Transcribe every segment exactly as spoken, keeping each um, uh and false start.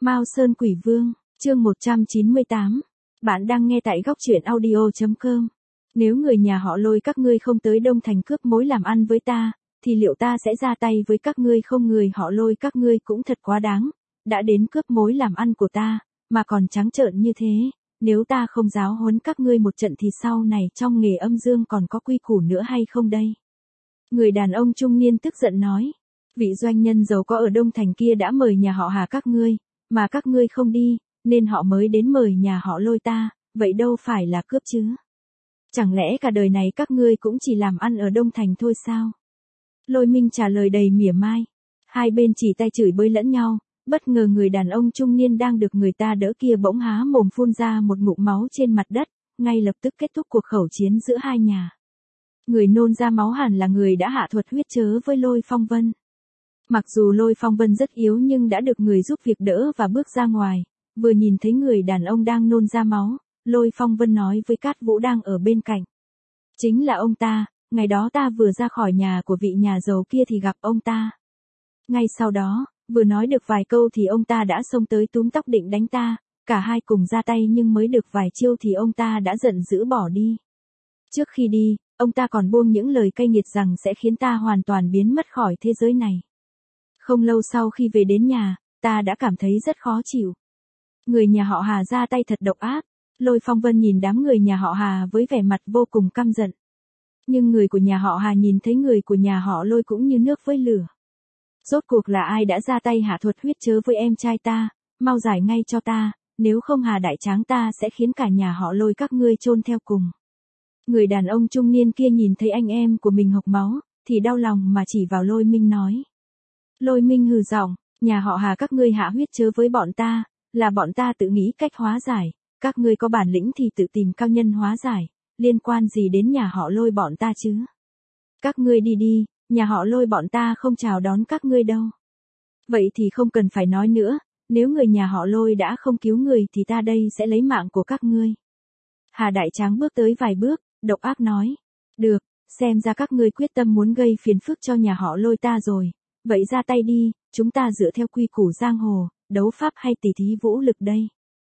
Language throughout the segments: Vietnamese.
Mao Sơn Quỷ Vương, chương một trăm chín mươi tám. Bạn đang nghe tại góc truyện audio chấm com. Nếu người nhà họ Lôi các ngươi không tới Đông Thành cướp mối làm ăn với ta, thì liệu ta sẽ ra tay với các ngươi không? Người họ Lôi các ngươi cũng thật quá đáng, đã đến cướp mối làm ăn của ta, mà còn trắng trợn như thế, nếu ta không giáo huấn các ngươi một trận thì sau này trong nghề âm dương còn có quy củ nữa hay không đây? Người đàn ông trung niên tức giận nói, vị doanh nhân giàu có ở Đông Thành kia đã mời nhà họ Hà các ngươi, mà các ngươi không đi, nên họ mới đến mời nhà họ Lôi ta, vậy đâu phải là cướp chứ? Chẳng lẽ cả đời này các ngươi cũng chỉ làm ăn ở Đông Thành thôi sao? Lôi Minh trả lời đầy mỉa mai. Hai bên chỉ tay chửi bới lẫn nhau, bất ngờ người đàn ông trung niên đang được người ta đỡ kia bỗng há mồm phun ra một ngụm máu trên mặt đất, ngay lập tức kết thúc cuộc khẩu chiến giữa hai nhà. Người nôn ra máu hẳn là người đã hạ thuật huyết chớ với Lôi Phong Vân. Mặc dù Lôi Phong Vân rất yếu nhưng đã được người giúp việc đỡ và bước ra ngoài, vừa nhìn thấy người đàn ông đang nôn ra máu, Lôi Phong Vân nói với Cát Vũ đang ở bên cạnh. Chính là ông ta, ngày đó ta vừa ra khỏi nhà của vị nhà giàu kia thì gặp ông ta. Ngay sau đó, vừa nói được vài câu thì ông ta đã xông tới túm tóc định đánh ta, cả hai cùng ra tay nhưng mới được vài chiêu thì ông ta đã giận dữ bỏ đi. Trước khi đi, ông ta còn buông những lời cay nghiệt rằng sẽ khiến ta hoàn toàn biến mất khỏi thế giới này. Không lâu sau khi về đến nhà, ta đã cảm thấy rất khó chịu. Người nhà họ Hà ra tay thật độc ác. Lôi Phong Vân nhìn đám người nhà họ Hà với vẻ mặt vô cùng căm giận. Nhưng người của nhà họ Hà nhìn thấy người của nhà họ Lôi cũng như nước với lửa. Rốt cuộc là ai đã ra tay hạ thuật huyết chớ với em trai ta, mau giải ngay cho ta, nếu không Hà đại tráng ta sẽ khiến cả nhà họ Lôi các ngươi chôn theo cùng. Người đàn ông trung niên kia nhìn thấy anh em của mình hộc máu, thì đau lòng mà chỉ vào Lôi Minh nói. Lôi Minh hừ giọng, nhà họ Hà các ngươi hạ huyết chớ với bọn ta, là bọn ta tự nghĩ cách hóa giải, các ngươi có bản lĩnh thì tự tìm cao nhân hóa giải, liên quan gì đến nhà họ Lôi bọn ta chứ? Các ngươi đi đi, nhà họ Lôi bọn ta không chào đón các ngươi đâu. Vậy thì không cần phải nói nữa, nếu người nhà họ Lôi đã không cứu người thì ta đây sẽ lấy mạng của các ngươi. Hà đại tráng bước tới vài bước, độc ác nói, được, xem ra các ngươi quyết tâm muốn gây phiền phức cho nhà họ Lôi ta rồi. Vậy ra tay đi, chúng ta dựa theo quy củ giang hồ, đấu pháp hay tỉ thí vũ lực đây?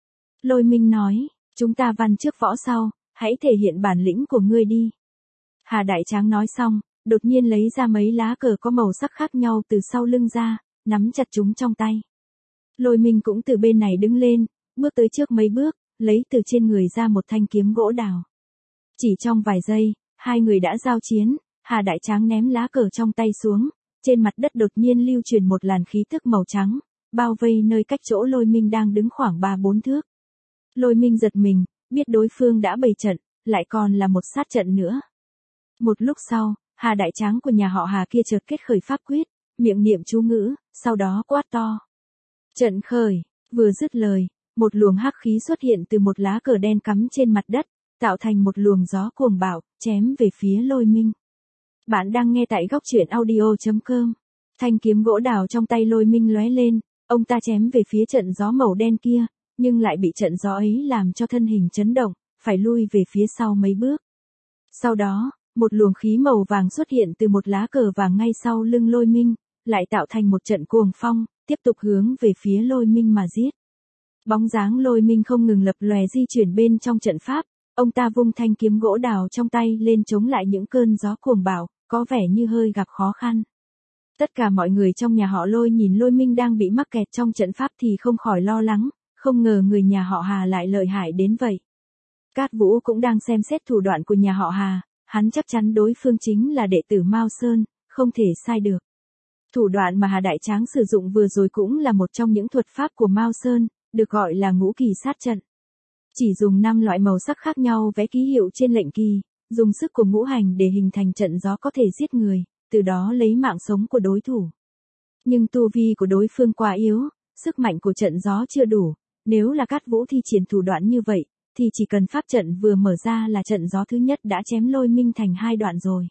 Lôi Minh nói, chúng ta văn trước võ sau, hãy thể hiện bản lĩnh của ngươi đi. Hà đại tráng nói xong, đột nhiên lấy ra mấy lá cờ có màu sắc khác nhau từ sau lưng ra, nắm chặt chúng trong tay. Lôi Minh cũng từ bên này đứng lên, bước tới trước mấy bước, lấy từ trên người ra một thanh kiếm gỗ đào. Chỉ trong vài giây, hai người đã giao chiến, Hà đại tráng ném lá cờ trong tay xuống. Trên mặt đất đột nhiên lưu truyền một làn khí tức màu trắng, bao vây nơi cách chỗ Lôi Minh đang đứng khoảng ba bốn thước. Lôi Minh giật mình, biết đối phương đã bày trận, lại còn là một sát trận nữa. Một lúc sau, Hà đại tráng của nhà họ Hà kia chợt kết khởi pháp quyết, miệng niệm chú ngữ, sau đó quát to. Trận khởi, vừa dứt lời, một luồng hắc khí xuất hiện từ một lá cờ đen cắm trên mặt đất, tạo thành một luồng gió cuồng bạo, chém về phía Lôi Minh. Bạn đang nghe tại góc truyện audio chấm com. Thanh kiếm gỗ đào trong tay Lôi Minh lóe lên, ông ta chém về phía trận gió màu đen kia, nhưng lại bị trận gió ấy làm cho thân hình chấn động, phải lui về phía sau mấy bước. Sau đó, một luồng khí màu vàng xuất hiện từ một lá cờ vàng ngay sau lưng Lôi Minh, lại tạo thành một trận cuồng phong, tiếp tục hướng về phía Lôi Minh mà giết. Bóng dáng Lôi Minh không ngừng lập lòe di chuyển bên trong trận pháp, ông ta vung thanh kiếm gỗ đào trong tay lên chống lại những cơn gió cuồng bạo, có vẻ như hơi gặp khó khăn. Tất cả mọi người trong nhà họ Lôi nhìn Lôi Minh đang bị mắc kẹt trong trận pháp thì không khỏi lo lắng, không ngờ người nhà họ Hà lại lợi hại đến vậy. Cát Vũ cũng đang xem xét thủ đoạn của nhà họ Hà, hắn chắc chắn đối phương chính là đệ tử Mao Sơn, không thể sai được. Thủ đoạn mà Hà đại tráng sử dụng vừa rồi cũng là một trong những thuật pháp của Mao Sơn, được gọi là ngũ kỳ sát trận. Chỉ dùng năm loại màu sắc khác nhau vẽ ký hiệu trên lệnh kỳ, dùng sức của ngũ hành để hình thành trận gió có thể giết người, từ đó lấy mạng sống của đối thủ. Nhưng tu vi của đối phương quá yếu, sức mạnh của trận gió chưa đủ, nếu là Cát Vũ thi triển thủ đoạn như vậy, thì chỉ cần pháp trận vừa mở ra là trận gió thứ nhất đã chém Lôi Minh thành hai đoạn rồi.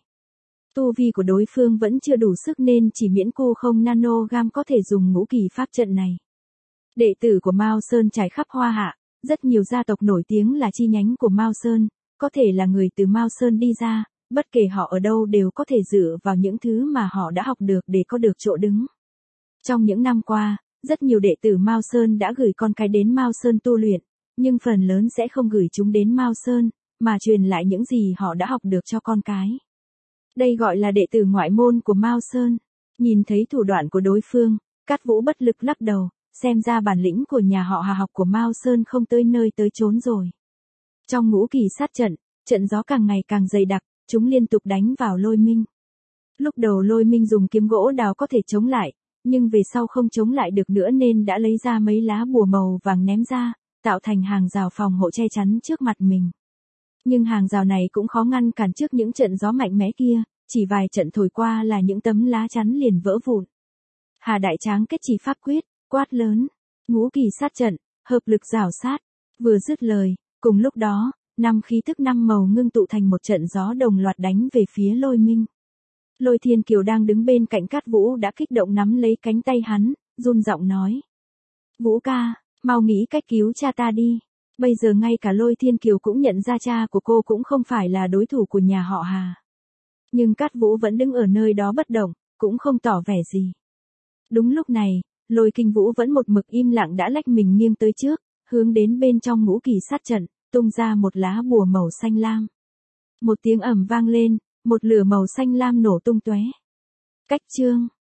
Tu vi của đối phương vẫn chưa đủ sức nên chỉ miễn cô không nanogam có thể dùng ngũ kỳ pháp trận này. Đệ tử của Mao Sơn trải khắp Hoa Hạ, rất nhiều gia tộc nổi tiếng là chi nhánh của Mao Sơn, có thể là người từ Mao Sơn đi ra, bất kể họ ở đâu đều có thể dựa vào những thứ mà họ đã học được để có được chỗ đứng. Trong những năm qua, rất nhiều đệ tử Mao Sơn đã gửi con cái đến Mao Sơn tu luyện, nhưng phần lớn sẽ không gửi chúng đến Mao Sơn, mà truyền lại những gì họ đã học được cho con cái. Đây gọi là đệ tử ngoại môn của Mao Sơn. Nhìn thấy thủ đoạn của đối phương, Cát Vũ bất lực lắc đầu, xem ra bản lĩnh của nhà họ Hà học của Mao Sơn không tới nơi tới chốn rồi. Trong ngũ kỳ sát trận, trận gió càng ngày càng dày đặc, chúng liên tục đánh vào Lôi Minh. Lúc đầu Lôi Minh dùng kiếm gỗ đào có thể chống lại, nhưng về sau không chống lại được nữa nên đã lấy ra mấy lá bùa màu vàng ném ra, tạo thành hàng rào phòng hộ che chắn trước mặt mình. Nhưng hàng rào này cũng khó ngăn cản trước những trận gió mạnh mẽ kia, chỉ vài trận thổi qua là những tấm lá chắn liền vỡ vụn. Hà Đại Tráng kết chỉ pháp quyết, quát lớn, ngũ kỳ sát trận, hợp lực rào sát. Vừa dứt lời, cùng lúc đó, năm khí thức năm màu ngưng tụ thành một trận gió đồng loạt đánh về phía Lôi Minh. Lôi Thiên Kiều đang đứng bên cạnh Cát Vũ đã kích động nắm lấy cánh tay hắn, run giọng nói. Vũ ca, mau nghĩ cách cứu cha ta đi. Bây giờ ngay cả Lôi Thiên Kiều cũng nhận ra cha của cô cũng không phải là đối thủ của nhà họ Hà. Nhưng Cát Vũ vẫn đứng ở nơi đó bất động, cũng không tỏ vẻ gì. Đúng lúc này, Lôi Kinh Vũ vẫn một mực im lặng đã lách mình nghiêng tới trước, hướng đến bên trong ngũ kỳ sát trận, tung ra một lá bùa màu xanh lam. Một tiếng ầm vang lên, một lửa màu xanh lam nổ tung tóe. Cách chương